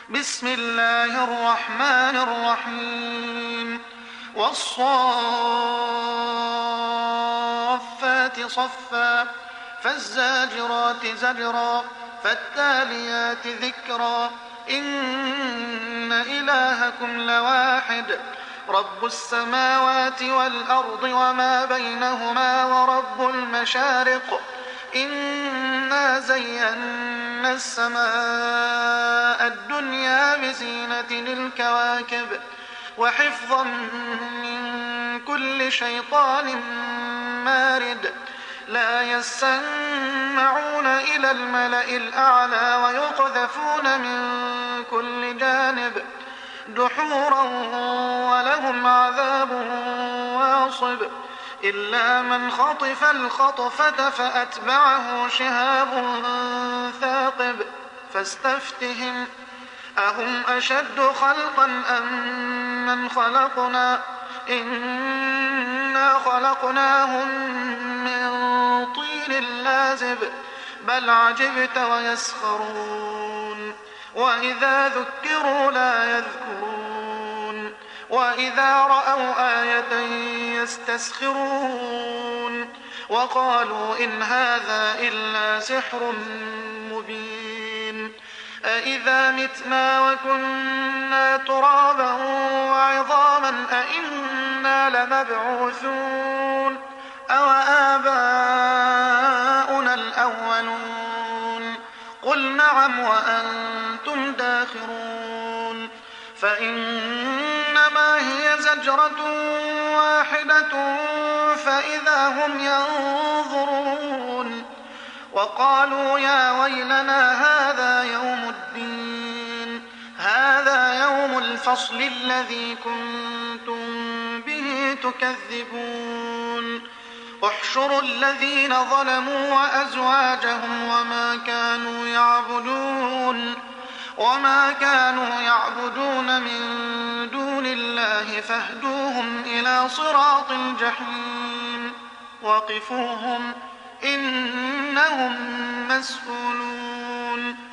بسم الله الرحمن الرحيم والصافات صفا فالزاجرات زجرا فالتاليات ذكرا إن إلهكم لواحد رب السماوات والأرض وما بينهما ورب المشارق إنا زينا السماء الدنيا بزينة الكواكب وحفظا من كل شيطان مارد لا يسمعون إلى الملأ الأعلى ويقذفون من كل جانب دحورا ولهم عذاب واصب إلا من خطف الخطفة فأتبعه شهاب ثاقب فاستفتهم أهم أشد خلقا أم من خلقنا إنا خلقناهم من طين لازب بل عجبت ويسخرون وإذا ذكروا لا يذكرون وإذا رأوا آية يستسخرون وقالوا إن هذا إلا سحر مبين أإذا متنا وكنا ترابا وعظاما أإنا لمبعوثون أو آباؤنا الأولون قل نعم وأنتم داخرون فإنما هي زجرة واحدة فإذا هم ينظرون وقالوا يا ويلنا هذا يوم الدين هذا يوم الفصل الذي كنتم به تكذبون احشروا الذين ظلموا وأزواجهم وما كانوا يعبدون من دون الله فاهدوهم إلى صراط الجحيم وقفوهم إنهم مسؤولون